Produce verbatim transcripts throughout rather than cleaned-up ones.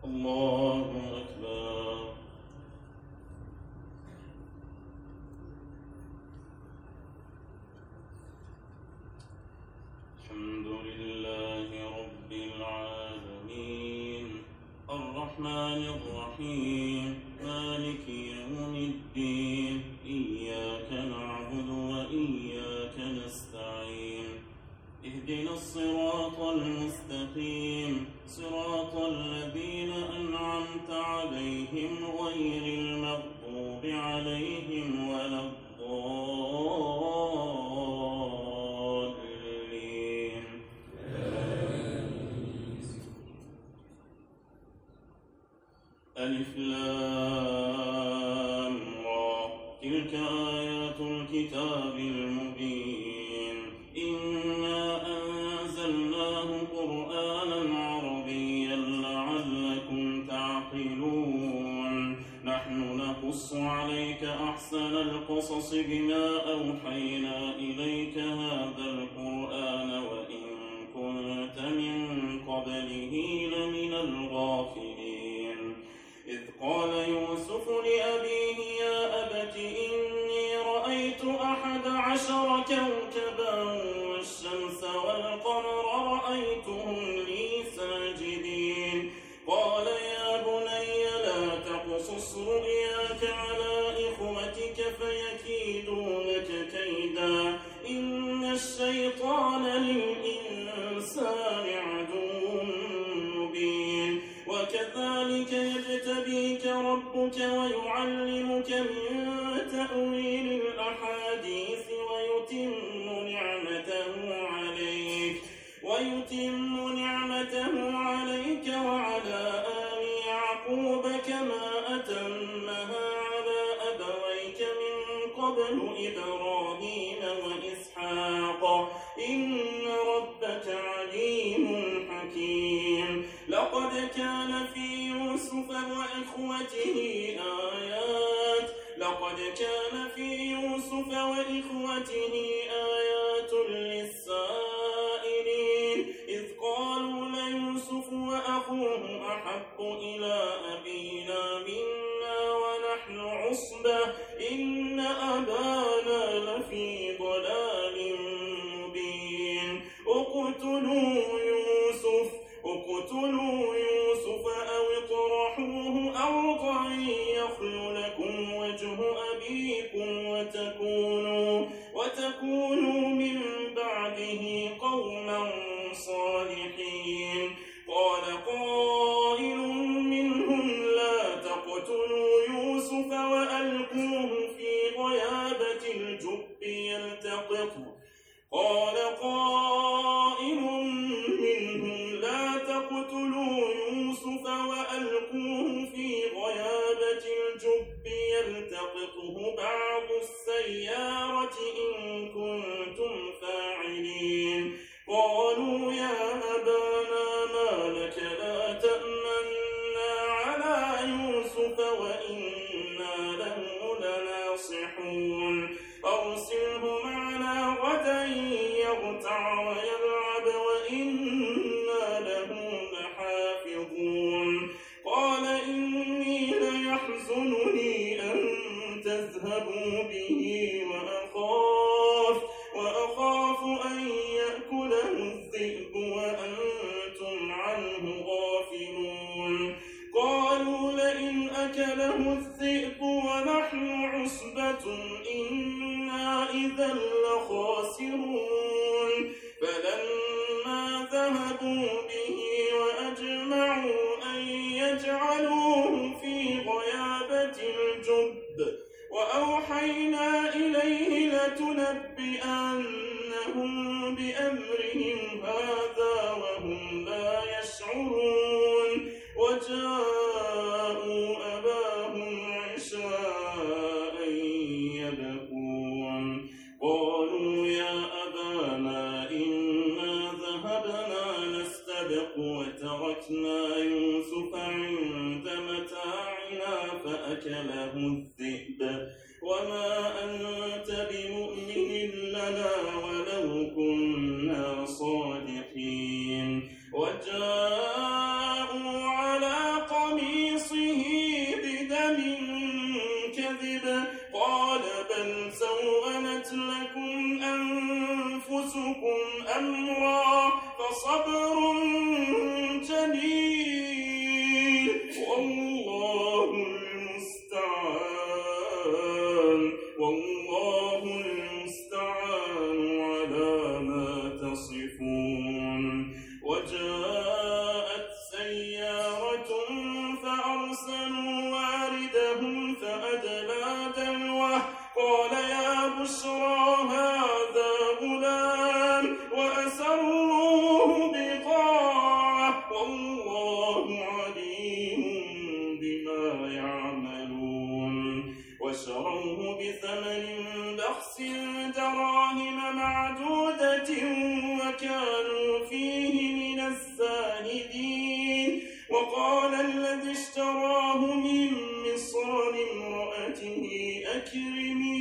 الله أكبر. الحمد لله رب العالمين الرحمن الرحيم مالك يوم الدين إياك نعبد وإياك نستعين اهدنا الصراط المستقيم صراط الذين أنعمت عليهم غير المغضوب عليهم ولا الضالين. ألف لام را تلك آيات الكتاب المبين إنا أنزلناه قرآنا عربيا لعلكم تعقلون نحن نقص عليك أحسن القصص بما أوحينا إليك هذا القرآن وإن كنت من قبله لمن الغافلين إذ قال يوسف لأبيه يا أبت إني رأيت أحد عشر كوكبا والشمس والقمر رأيتهم لي ساجدين قال يا بني لا تقصص رؤياك على إخوتك فيكيدوا لك كيدا إن الشيطان للإنسان عدو مبين وكذلك يجتبيك ربك ويعلمك من تأويل الأحاديث ويتم نعمته عليك ويتم نعمته عليك وعلى آل يعقوب كما أتمها على أبويك من قبل إبراهيم وإسحاق إن ربك عليم حكيم لقد كان في يوسف وإخوته آيات لقد كان في يوسف وإخوته آيات للسائلين إذ قالوا ليوسف وأخوه أحب إلى أبينا منا ونحن عصبة إن أبانا لفي ضلال مبين اقتلوا يوسف اقتلوا يوسف أو اطرحوه أرضا يخل لكم وجه أبيكم وتكونوا وتكونوا من بعده قوما صالحين قال قائل منهم لا تقتلوا يوسف وألقوه في غيابة الجب يلتقطه قال قائل منهم لا تقتلوا يوسف وألقوه في غيابة الجب يلتقطه بعض السيارة إن كنتم فاعلين قالوا يا أبانا ما لك لا تأمنا على يوسف وإنا له لناصحون أرسله معنا غدا يرتع ويلعب وإنا له لحافظون قال إني ليحزنني أن تذهبوا به وأخاف وأخاف أن يأكله الذئب وأنتم عنه غافلون قالوا لئن أكله الذئب ونحن عصبة إنا إذا لخاسرون فلما ذهبوا به وأجمعوا أن يجعلوه في غيابة الجب وأوحينا إليه لتنبئنهم بأمرهم هذا وهم لا يشعرون وجاءوا أباهم عشاء يبكون قالوا يا أبانا إنا ذهبنا نستبق وتركنا يوسف عند متاعنا فأكله الذئب وما أنت بمؤمن لنا ولو كنا صادقين وجاءوا على فصبر جميل والله المستعان والله المستعان على ما تصفون. وجاءت سيارة فأرسلوا واردهم فأدلى دلوه قال يا بشرى هذا غلام وأسروه بضاعة والله عليم بما يعملون. وشروه بثمن بخس دراهم معدودة وكانوا فيه من الزاهدين. وقال الذي اشتراه من مصر لامرأته أكرمي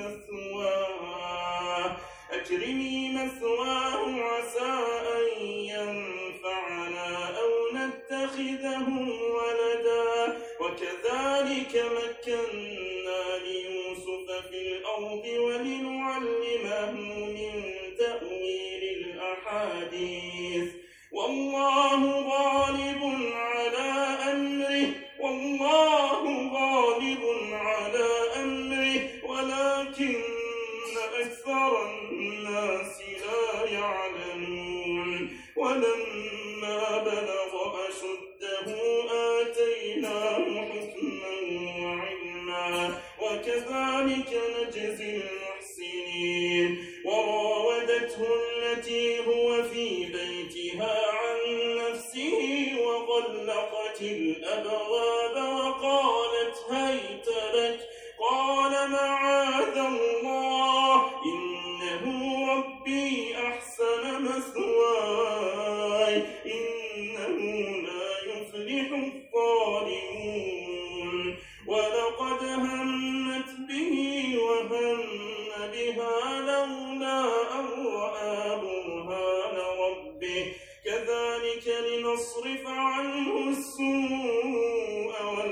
مثواه أكرمي مثواه عسى أن ينفعنا أو نتخذه ولدا وكذلك مكنا ليوسف في الأرض ولنعلمه من تأويل الأحاديث والله غالب على أمره والله غالب على أمره ولكن أكثر الناس لا يعلمون. ولما بلغ أشده آتيناه حكما وعلما وكذلك نجزي المحسنين. وراودته التي هو في بيتها عن نفسه وغلقت الأبواب وقالت هيت لك قال معاذ الله إنه ربي أحسن مثواي إنه لا يفلح الظالمون. ولقد همت به وهم بها لولا أن رأى برهان ربه كذلك لنصرف عنه السوء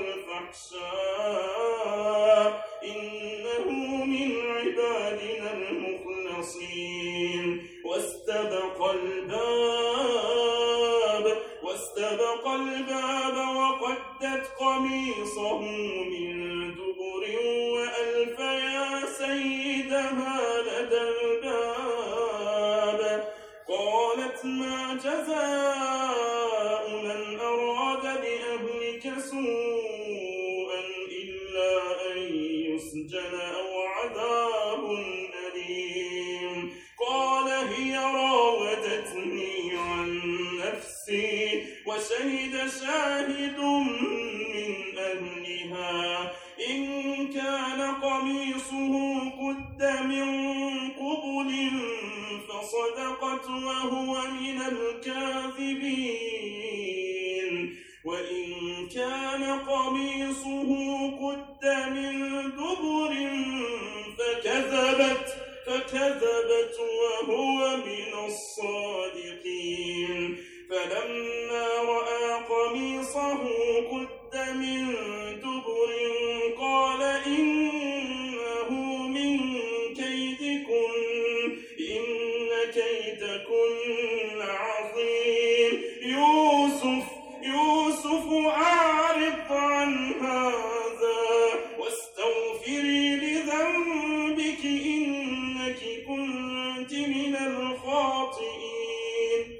والفحشاء إنه من عبادنا المخلصين. واستبق الباب واستبق الباب وقدت قميصه من دبر وألف يا سيدها لدى الباب قالت ما جزاء من أراد بأهلك سوءا إلا أن يسجن أو عذاب أليم. قال هي راودتني عن نفسي وشهد شاهد من أهلها إن كان قميصه قد من قبل فصدقت وهو من الكاذبين وإن كان قميصه قد من دبر فكذبت فكذبت وهو من الصادقين. فلما رأى قميصه قد من دبر قال إنه من كيدكن إن كيدكن عظيم. يوسف يوسف أعرض عن هذا واستغفري لذنبك إنك كنت من الخاطئين.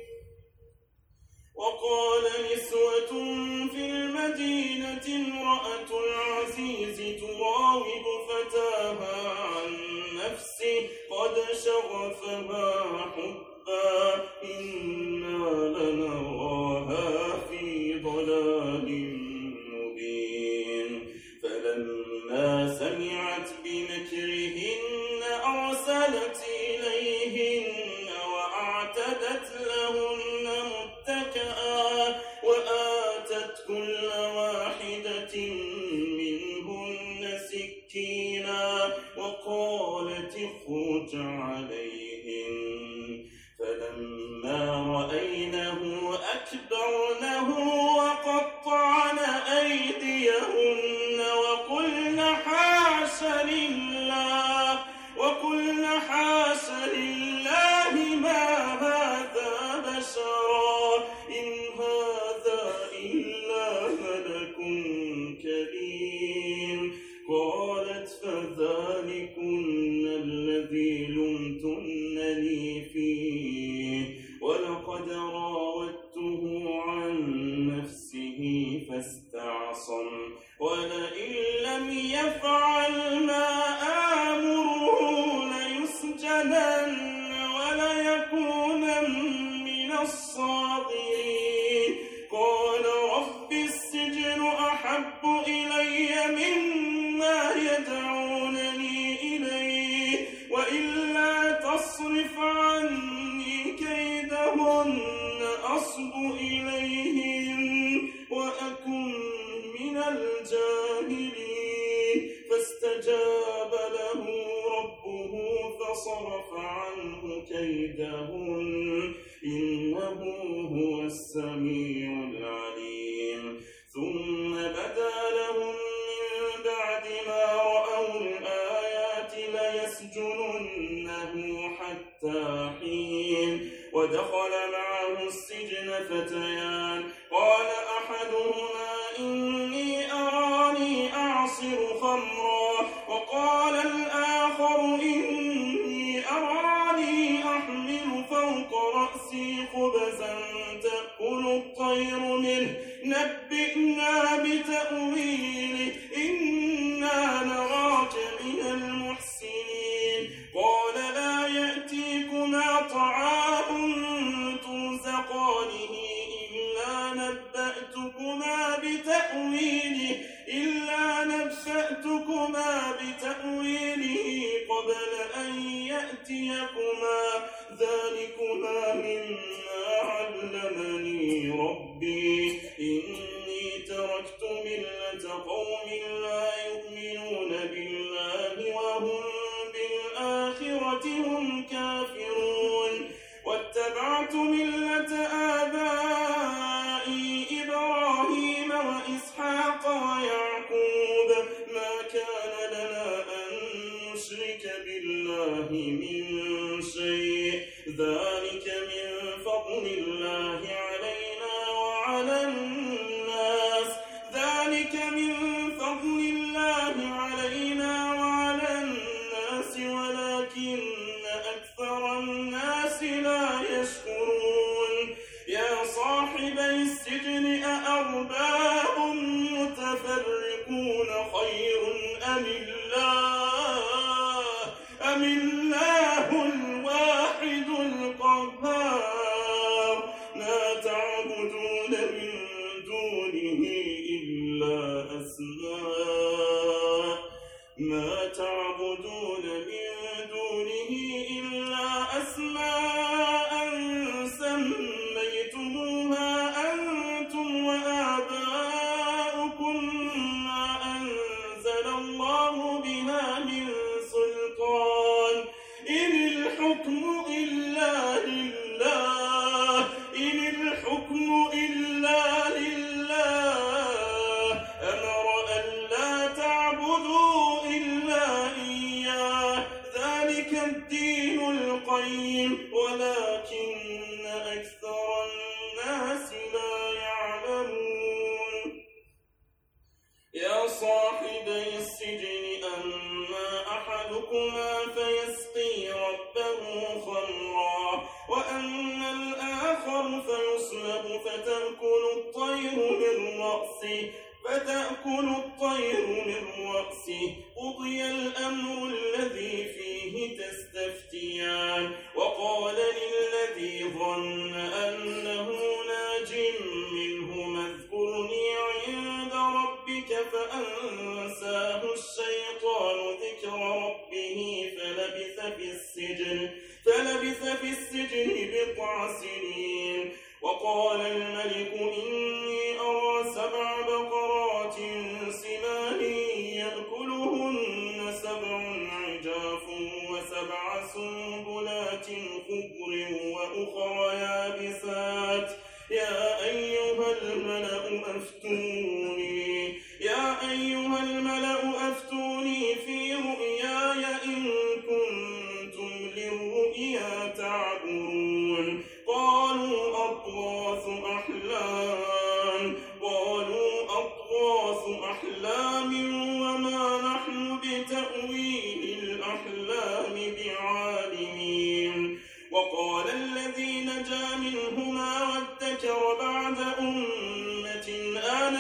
وقال نسوة في المدينة امرأة العزيز تراود فتاها عن نفسه قد شغفها حبا إنا لنراها في ضلال مبين. فلما سمعت بمكرهن أرسلت إليهن وأعتدت لهن متكئا وآتت كل واحدة منهن سكينا وقالت اخرج عليهن. فلما رأينه أكبرنه وقطعن أيديهن وقلن حاش لله وقلن حاش لله ما هذا بشرا فاستعصم ولئن لم يفعل ما آمره ليسجنن وليكونن من الصاغرين قال رب السجن أحب إلي مما يدعونني إليه وإلا تصرف عني كيدهن أصب إليهن وأكن من الجاهلين فاستجاب له ربه فصرف عنه كيدهن إنه هو السميع العليم ثم بدا لهم من بعد ما رأوا الآيات ليسجننه حتى حين ودخل معه السجن فتيان قال أحدهما إني أراني أعصر خمرا وقال الآخر إني أراني أحمل فوق رأسي خبزا تأكل الطير منه نبئنا بتأويله إنا نراك من المحسنين قال لا يأتيكما طعام ترزقانه إلا نبأتكما بتأويله إلا نبأتكما بتأويله قبل أن يأتيكما ذلكما مما علمني ربي إني تركت ملة قوم لا يؤمنون بالله وهم بالآخرة هم كافرون واتبعت ملة آبائي إبراهيم وإسحاق ويعقوب ما كان لنا أن نشرك بالله من شيء ذلك من فضل الله علينا وعلى الناس ذلك من فضل الله علينا وعلى الناس ولكن أكثر الناس لا يشكرون يا صاحبي السجن أأرباب متفرقون خير أم الله أم الله الواحد القهار ما تعبدون من دونه إلا أسماء ما تعبدون من دونه إلا أسماء سميتموها أنتم وآباؤكم ما أنزل الله بها من سلطان إن الحكم إلا لله إن الحكم إلا لله أمر أن لا تعبدوا إلا إياه ذلك الدين القيم ولكن أكثر الناس لا يعلمون يا صاحبي السجن أما أحدكما فيسقي ربه خمرا وأما الآخر فيصلب فتأكل الطير من رأسه فتأكل الطير من رأسه قضي الأمر الذي فيه تستفتيان وقال للذي ظن أنه ناج منهما اذكرني عند ربك فأنساه الشيطان ذكر ربه فلبث في السجن فلبث في السجن بضع سنين وقال الملك إني أرى سبع بقرات سمان يأكلهن سبع عجاف وسبع سنبلات خضر وأخر يابسات يا أيها الملأ أفتوني يا أيها الملأ أفتوني في رؤياي إن كنتم للرؤيا تعبرون قالوا أضغاث أحلام قالوا أضغاث أحلام وما نحن بتأويل الأحلام بعالمين وقال الذي نجا منهما وادكر بعد أمة أنا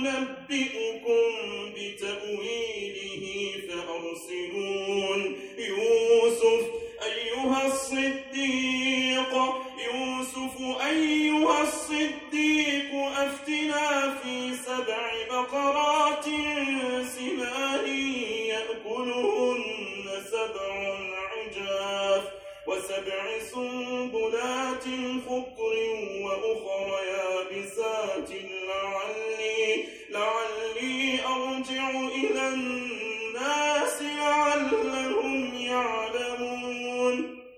ينبئكم بتأويله فأرسلون يوسف أيها الصديق يوسف أيها الصديق أفتنا في سبع بقرات سمان يأكلهن سبع عجاف وسبع سنبلات خضر وأخر يابسات لعلي لعلي أرجع إلى الناس لعلهم يعلمون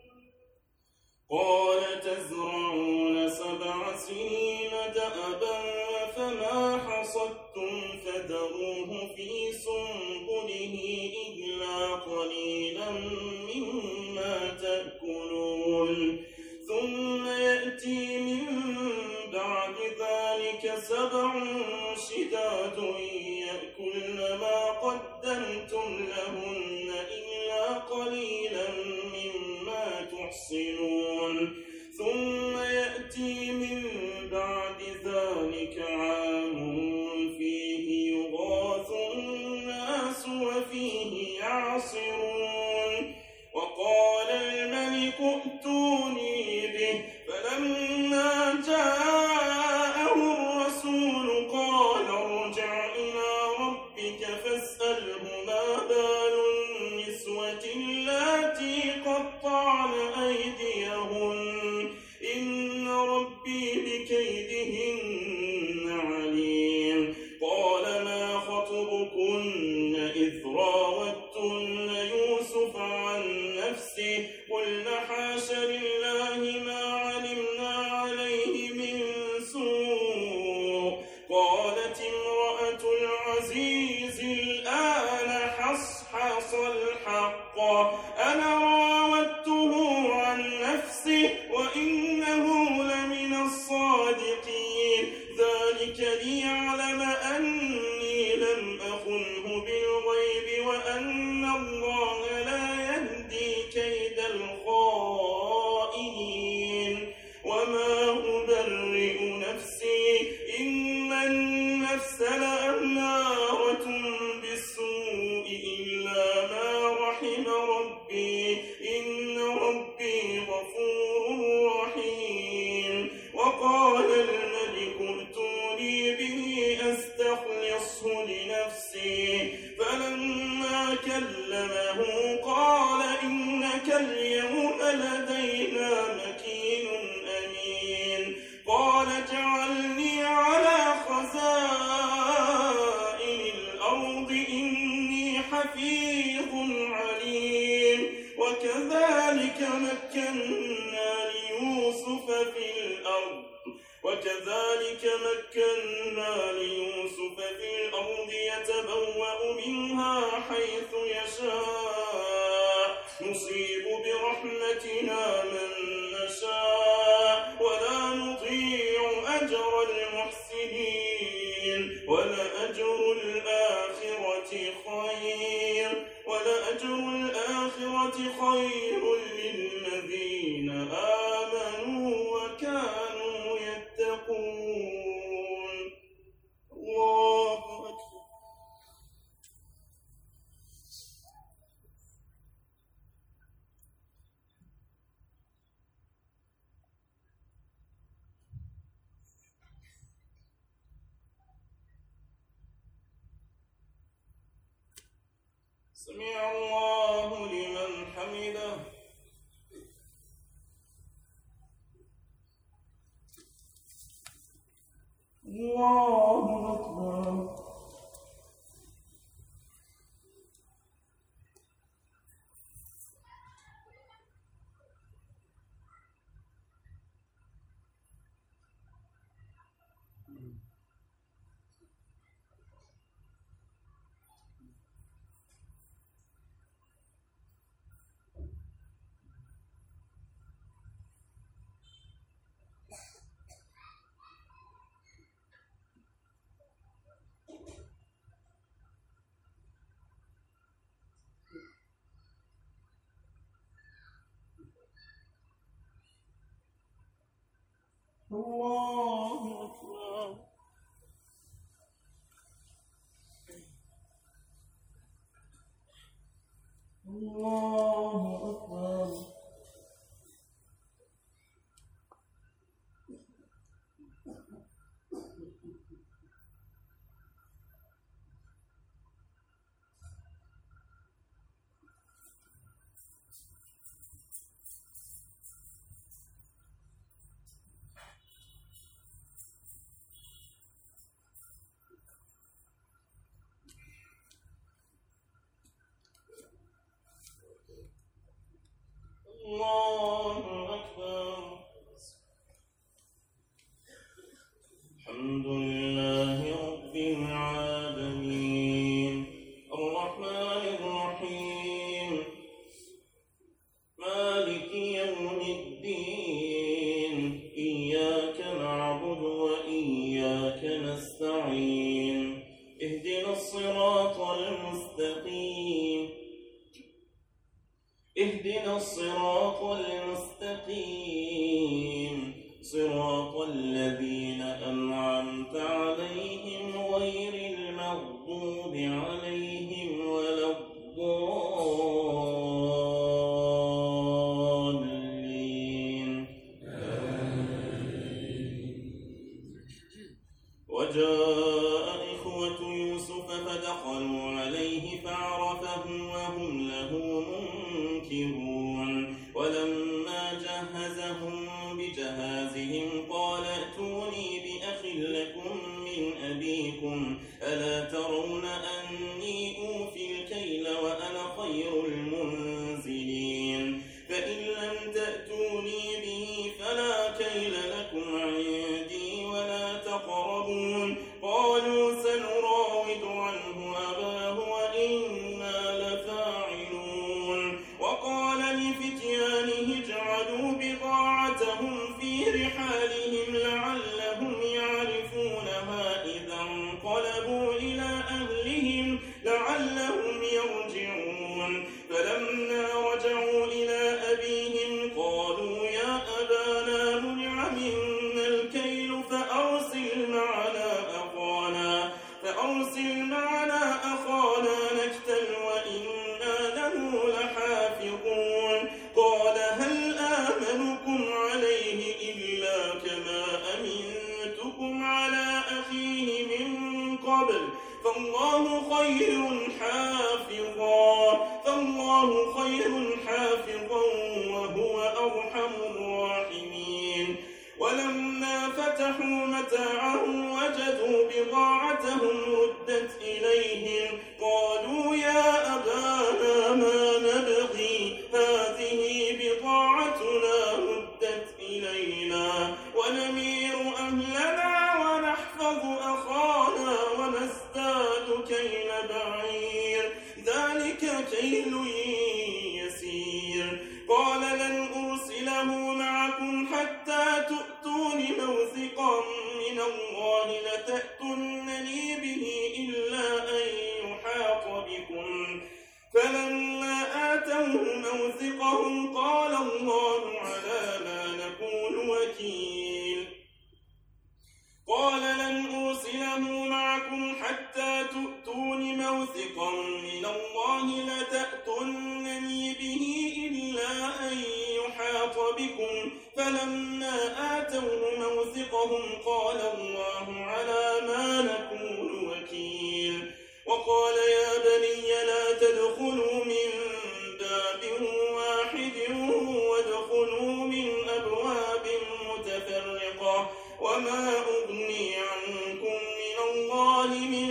قال تزرعون سبع سنين دأبا فما حصدتم فذروه في سنبله إلا قليلا مما تأكلون ثم يأتي من بعد ذلك سبع شداد يأكلن ما قدمتم لهن إلا قليلا مما تحصنون ثم يأتي من بعد ذلك عام فيه يغاث الناس وفيه يعصرون وقال الملك ائتوني به فلما جاءه الرسول قال ارجع إلى ربك فاسأله ما بال النسوة اللاتي قطعن أيديهن إن ربي بكيدهن عليم قال ما خطبكن إذ راوتن يوسف عن نفسه قلن حاش لله ما علمنا عليه من سوء قالت امرأة العزيز الآن حصحص الحق أنا راودته عن نفسه وإنه لمن الصادقين ذلك ليعلم أني لم أخنه بالغيب وأن الله لا يهدي كيد الخائنين وما أبرئ نفسي إن النفس لأمارة بالسوء إلا ما رحم ربي إن ربي غفور رحيم وقال الملك ائتوني به أستخلصه لنفسي فلما كلمه قال إنك اليوم لدينا مكين أمين قال اجعلني على خزائن الأرض إني حفيظ عليم وكذلك مكنا ليوسف في الأرض وكذلك مكنا ليوسف في الأرض يتبوأ منها حيث يشاء نصيب برحمتنا من نشاء ولا نضيع أجر المحسنين ولأجر الآخرة خير ولأجر الآخرة خير للذين آمنوا وكانوا يتقون الله أكبر سمع الله لمن حمده الله أكبر الله أكبر نستعين اهدنا الصراط المستقيم اهدنا الصراط المستقيم صراط الذين أنعمت عليهم غير المغضوب عليهم ولا الضالين. وجاء إخوة يوسف فدخلوا عليه فعرفهم وهم له منكرون. ولما جهزهم بجهازهم قال ائتوني بأخ لكم من أبيكم ألا ترون أني أوفي الكيل وأنا خير المنزلين. فإن لم تأتوني به فلا كيل لكم عندي ولا تقربون. قالوا سنراود عنه أباه وإنا لفاعلون. وقال لفتيانه اجعلوا بضاعتهم في رحالهم لعلهم يعرفونها إذا انقلبوا إلى أهلهم لعلهم يرجعون. فلما رجعوا إلى أبيهم قالوا يا أبانا منع منا الكيل فأرسل معنا أخانا فأرسل معنا أخانا نكتل وإنا له لحافظون. قال هل آمنكم عليه إلا كما أمنتكم على أخيه من قبل فالله خير حافظا فالله خير حافظا وهو أرحم الراحمين. ولما فتحوا متاعهم وجدوا بضاعتهم ردت إليهم قالوا يا أبانا ما نبغي هذه بضاعتنا ردت إلينا ونمير أهلنا ونحفظ أخانا ونزداد كيل بعير ذلك كيل يسير. قال لن أرسله معكم حتى تؤتون موثقا من الله لتأتونني به إلا أن يحاط بكم. فلما آتوه موثقهم قال الله على ما نقول وكيل. قال لن أرسله معكم حتى تؤتون موثقا من الله لتأتونني به إلا أن يحاط بكم. فلما آتوه موثقهم قال الله على ما نقول وكيل. وقال يا بني لا تدخلوا من باب واحد وادخلوا من أبواب متفرقة وما أغني عنكم من الله من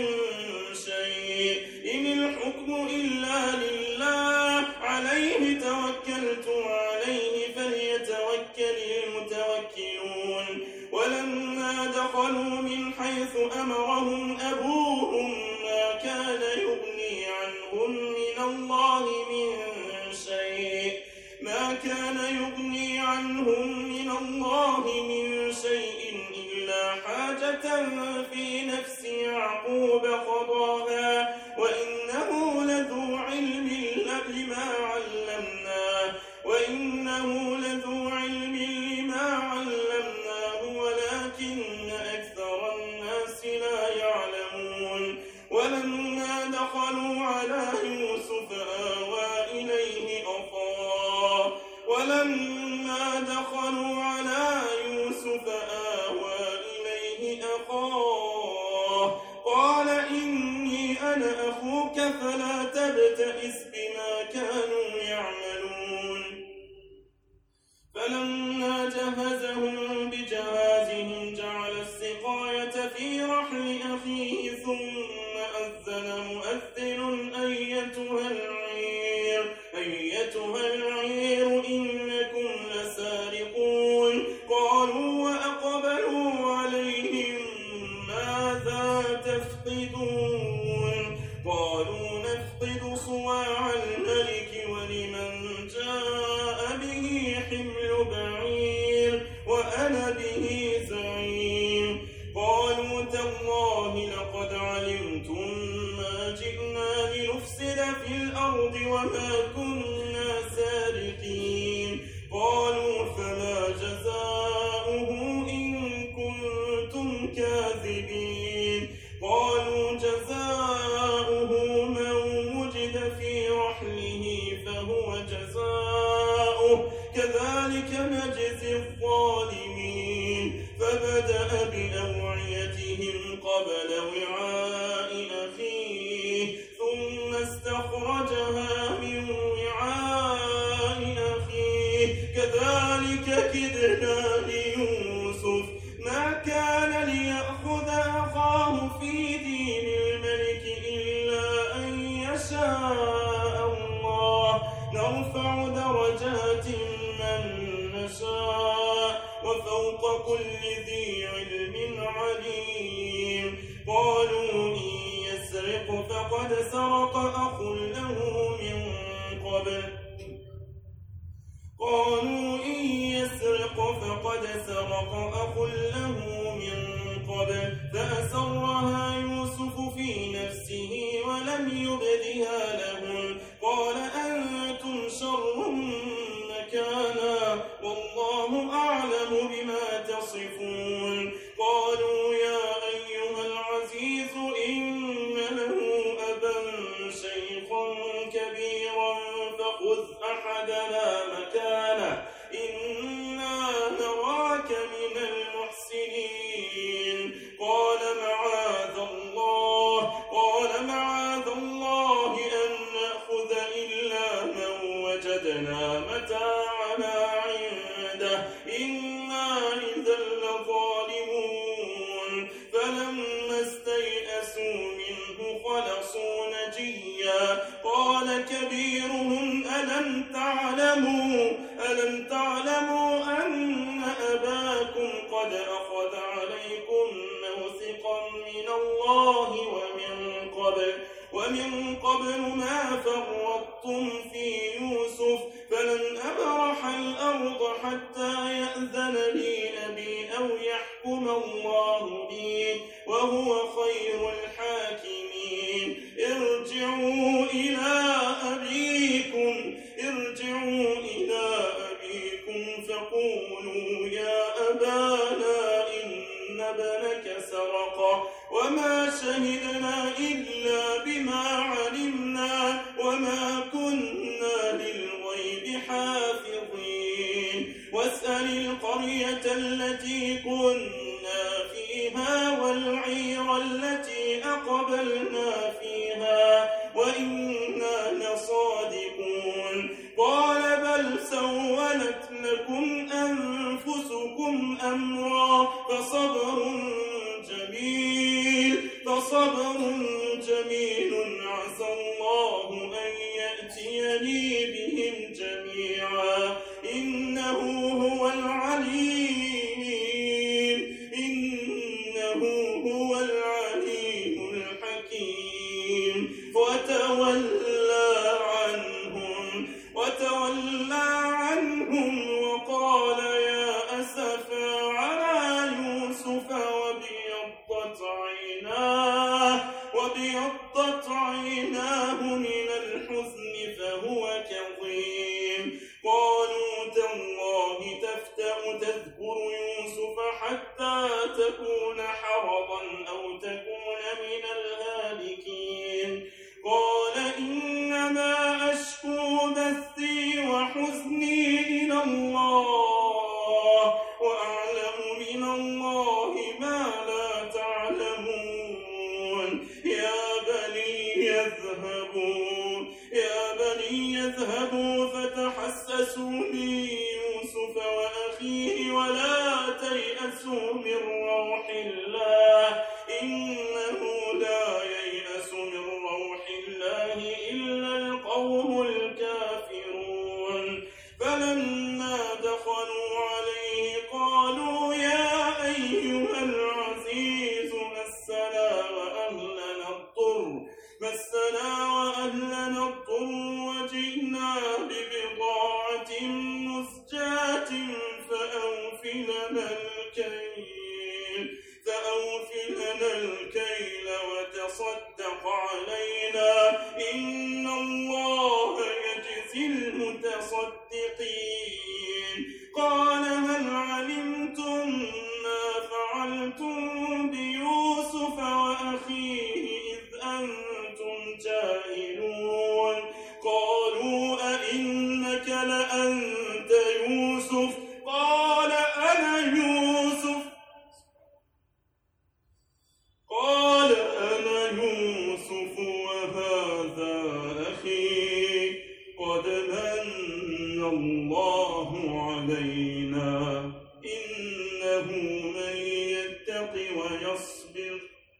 شيء إن الحكم إلا لله عليه توكلت وعليه فليتوكل المتوكلون. ولما دخلوا من حيث أمرهم أبوهم ما كان يغني عنهم من الله من شيء ما كان يغني عنهم من الله من شيء إلا حاجة في نفس يعقوب قضاها وإنه لذو علم لما علمناه وإنه لذو علم لما علمناه ولكن أكثر الناس لا يعلمون. ولما دخلوا على يوسف آوى إليه أخاه ولما دخلوا على يوسف آوى إليه أخاه قال إني أنا أخوك فلا تبتئس بما كانوا يعملون. فلما جهزهم بجهازهم جعل السقاية في رحل أخيه ثم أذن مؤذن أيتها العير أيتها العير إنكم لسارقون. قالوا وأقبلوا عليهم ماذا تفقدون. قالوا نفقد صواع الملك ولمن جاء به حمل بعير وأنا به زعيم. قالوا تالله الله لقد علمتم ما جئنا لنفسد في الأرض وما كنا سارقين قالوا فما جزاؤه إن كنتم كاذبين قالوا جزاؤه من وجد في رحله فهو جزاؤه كذلك نجزي الظالمين فبدأ بأوعيتهم قبل وعاء أخيه ثم استخرجها من وعاء أخيه كذلك كدنا ليوسف ما كان ليأخذ أخاه في دين الملك إلا أن يشاء الله نرفع درجات من نشاء وفوق كل ذي علم عليم قالوا إن يسرق فقد سرق أخ له من قبل قالوا إن يسرق فقد سرق أخ له من قبل فأسرها يوسف في نفسه ولم يبدها لهم قال أنتم شر مكانا والله أعلم بما تصفون قالوا يا أيها العزيز إن له أبا شيخا كبيرا فخذ أحدنا مكانه إنا نراك من المحسنين قال معاذ الله قال معاذ الله أن نأخذ إلا من وجدنا متاعنا عنده إنا إذا لظالمون فلما استيئسوا منه خلصوا نجيا قال كبيرهم ألم تعلموا ألم تعلموا أن أباكم قد أخذ عليكم موثقا من الله ومن قبل ومن قبل ما فرطتم في يوسف فلن أبرح الأرض حتى يأذن لي أبي أو يحكم الله بي وهو خير الحاكمين ارجعوا إلى أبيكم ارجعوا إلى أبيكم فقولوا يا أبانا إن ابنك سرق وما شهدنا إلا بما علمنا وما كنا للغيب حافظين واسأل القرية التي كنا فيها والعير التي أقبلنا فيها وإنا لصادقون قال بل سولت لكم أنفسكم أمرا فصبر جميل فصبر جميل عسى الله أن يأتيني بهم جميعا إنه هو العليم إنه هو العليم الحكيم وتولى عنهم وتولى عنهم وقال يا أسفا على يوسف وابيضت عيناه وابيضت عيناه من الحزن فهو كظيم قالوا تالله تفتأ تذكر يوسف حتى تكون حرضا أو تكون من الهالكين قال إنما أشكو بثي وحزني إلى الله وأعلم من الله ما لا تعلمون يا بني يذهبوا يا بني يذهبوا فتحسسوا من يوسف وأخيه ولا تيأسوا من روح الله إنه لا ييأس من روح الله إلا القوم الكافرون فلما دخلوا عليه قالوا يا أيها العزيز مسنا وأهلنا الضر مسنا وأهلنا الضر وجئنا ببضاعة مزجاة فأوف لنا الكيل فأوف لنا الكيل تصدق علينا إن الله يجزي المتصدقين قال هل علمتم ما فعلتم بيوسف وأخيه إذ أنتم جاهلون قالوا أئنك لأنت يوسف قال أنا يوسف قال أنا يوسف وهذا أخي قد من الله علينا إنه من يتق ويصبر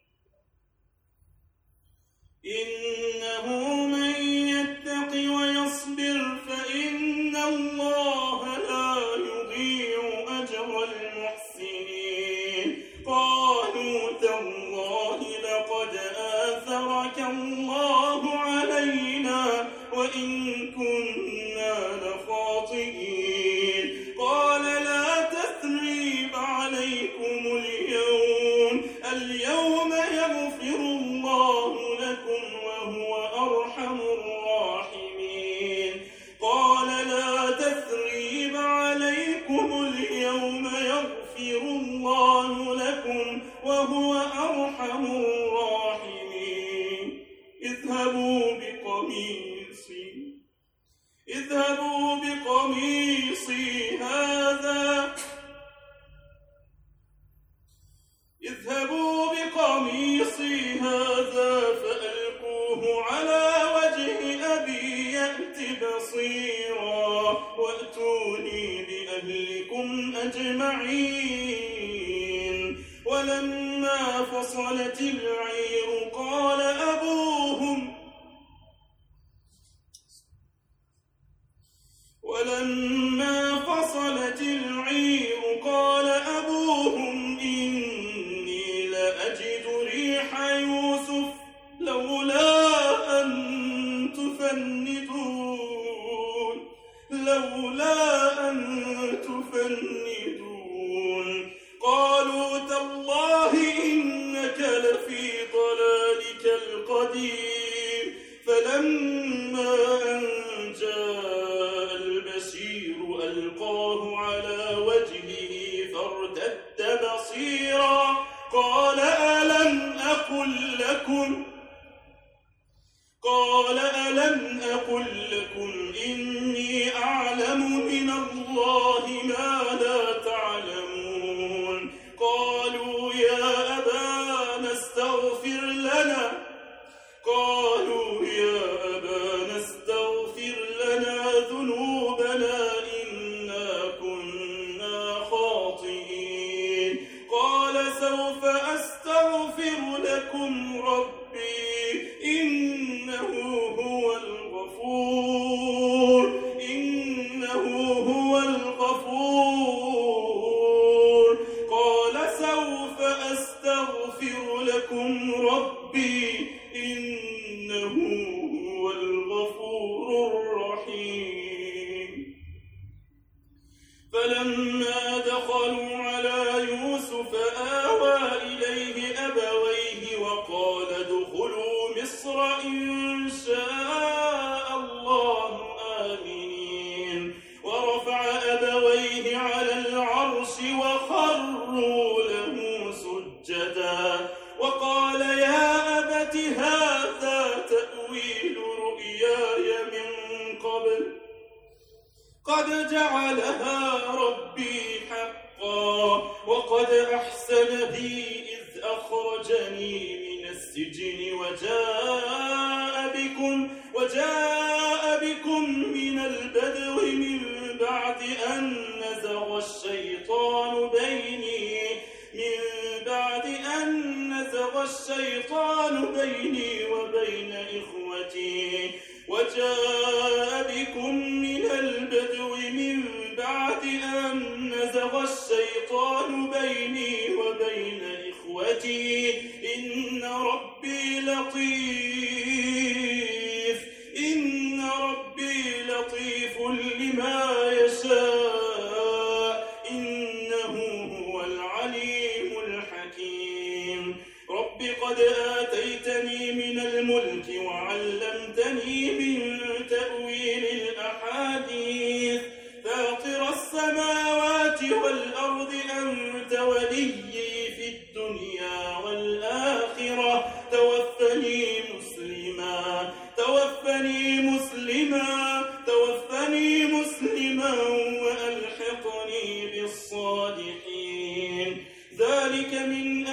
إنه من يتق ويصبر فإن الله لا يضيع أجر المحسنين قالوا تالله لقد آثرك الله علينا وإن كنا لخاطئين قال لا تثريب عليكم اليوم اليوم يغفر الله لكم وهو أرحم الراحمين قال لا تثريب عليكم اليوم يغفر الله لكم وهو أرحم الراحمين اذهبوا بقميصي اذهبوا بقميصي هذا اذهبوا بقميصي هذا فألقوه على وجه أبي يأت بصيرا وأتوني بأهلكم أجمعين ولما فصلت العير قال أبوهم ولما فصلت العير قال أبوهم إني لأجد ريح يوسف لولا أن تفندون لولا أن تفندون قالوا تالله إنك لفي ضلالك القديم فلما أن جاء البشير ألقاه على وجهه فارتد بصيرا قال ألم أقل لكم قال ألم أقل لكم إني أعلم من الله ما لا تعلمون قالوا يا أبانا استغفر لنا قالوا يا أبانا استغفر لنا ذنوبنا إنا كنا خاطئين قال سوف أستغفر لكم ربي إنه هو الغفور إنه هو الغفور قال سوف أستغفر لكم ربي إنه هو الغفور الرحيم فلما دخلوا على يوسف آوى إليه أبويه وقال ادخلوا مصر إن شاء الله آمنين ورفع أبويه على العرش وخروا له سجدا وقال يا أبت هذا تأويل رؤياي من قبل قد جعلها ربي حقا وقد أحسن بي إذ أخرجني من السجن وجاء بكم وجاء بكم من البدو من بعد أن نزغ الشيطان بيني من بعد أن نزغ الشيطان بيني وبين إخوتي وجاء بكم من البدو من بعد أن نزغ الشيطان بيني وبين إخوتي إن ربي لطيف إن ربي لطيف لما يشاء إنه هو العليم الحكيم رب قد آتيتني من الملك وعلمتني من تأويل الأحاديث فاطر السماوات والأرض أنت وليي في الدنيا والآخرة توفني مسلما توفني مسلما توفني مسلما وألحقني بالصالحين ذلك من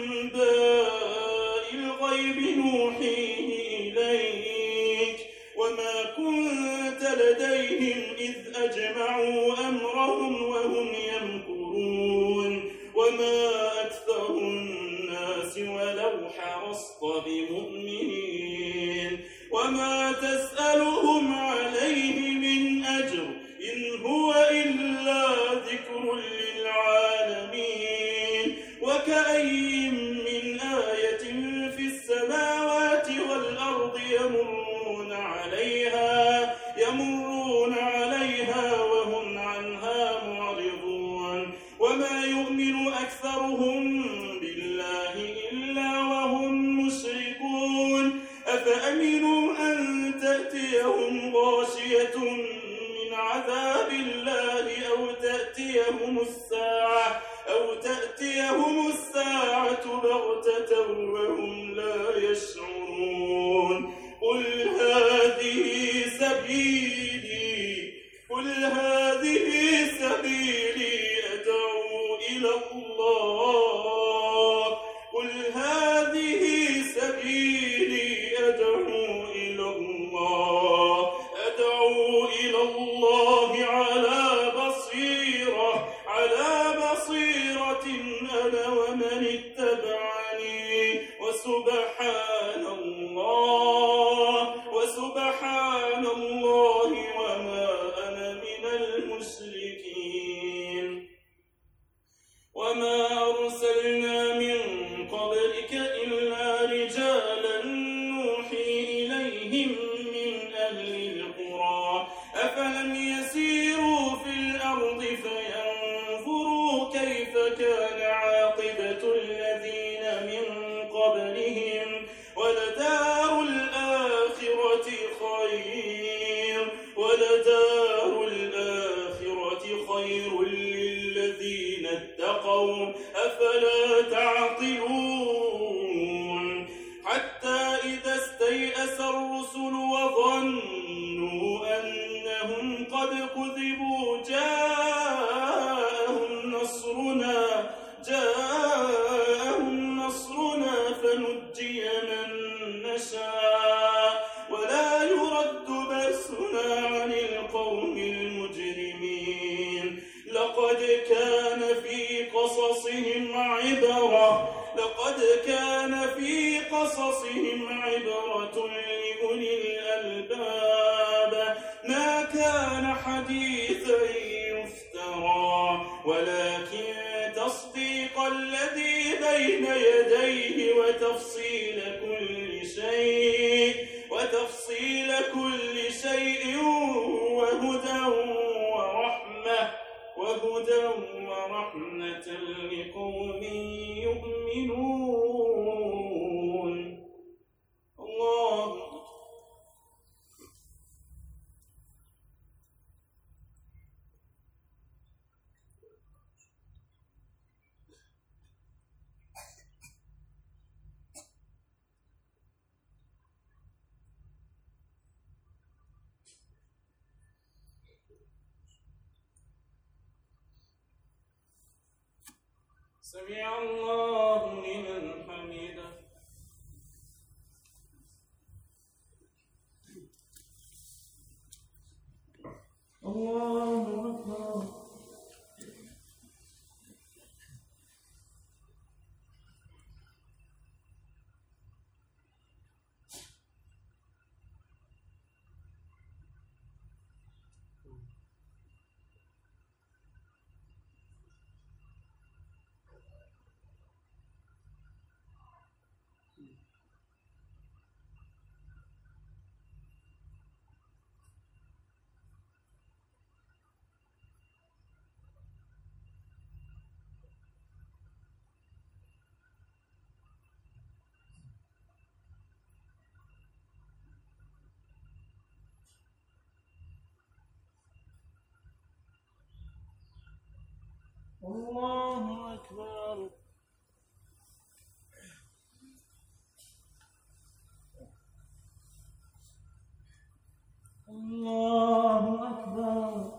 أنباء الغيب نوحيه إليك وما كنت لديهم إذ أجمعوا أمرهم وهم يمكرون وما أكثر الناس ولو حرصت بمؤمنين وما تسألهم عليه من أجر إن هو إلا ذكر للعالمين وكأي من آية في السماوات والأرض يمرون عليها يمرون عليها وهم عنها معرضون وما يؤمن أكثرهم بالله إلا وهم مشركون أفأمنوا أن تأتيهم غاشية من عذاب الله أو تأتيهم الساعة أو تأتيهم الساعة بغتة وهم لا يشعرون قل هذه سبيلي قل هذه سبيلي أدعو إلى الله قل هذه سبيلي أدعو إلى الله أدعو إلى الله على بصيرة على بصيرة أنا ومن اتبعني وسبحان الله وسبحان الله وما أنا من المشركين وما أرسلنا من قبلك إلا رجالا نوحي إليهم من أهل القرى أفلم يسيروا في الأرض فينظروا كيف كان عاقبة الذين من قبلهم ولدار الآخرة خير ولدار الآخرة خير للذين اتقوا أفلا تعقلون حتى إذا استيأس الرسل وظنوا أنهم قد كذبوا جاءهم نصرنا جاءهم نصرنا فنجي من نشاء ولا يرد بأسنا عن القوم المجرمين لقد كان في قصصهم عبرة لقد كان في قصصهم عبرة لأولي الألباب ما كان حديثا يفترى ولكن تصديق الذي بين يديه وتفصيل كل شيء وتفصيل كل شيء وهدى ورحمة وهدى ورحمة لقوم يؤمنون الله سمع الله لمن حمده الله أكبر الله أكبر. الله أكبر.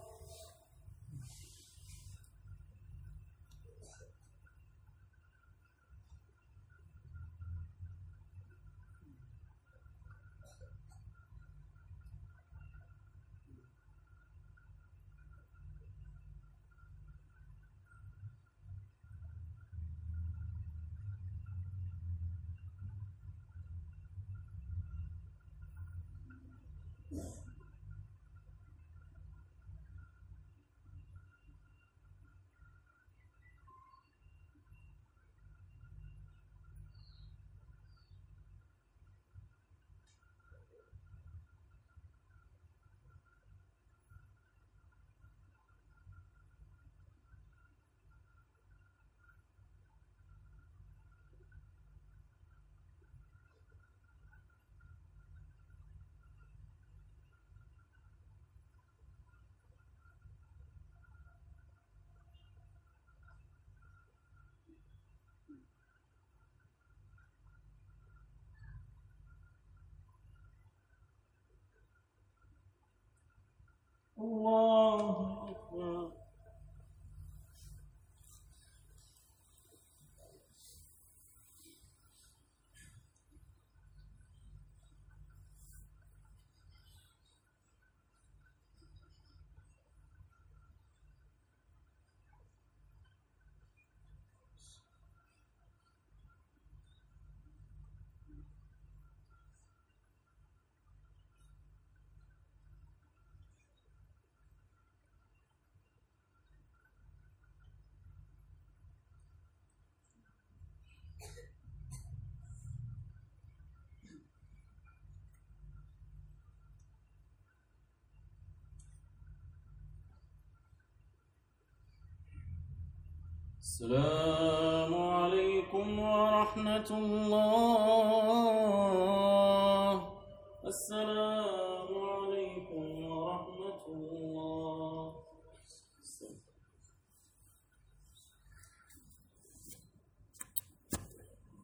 الله أكبر. السلام عليكم ورحمة الله. السلام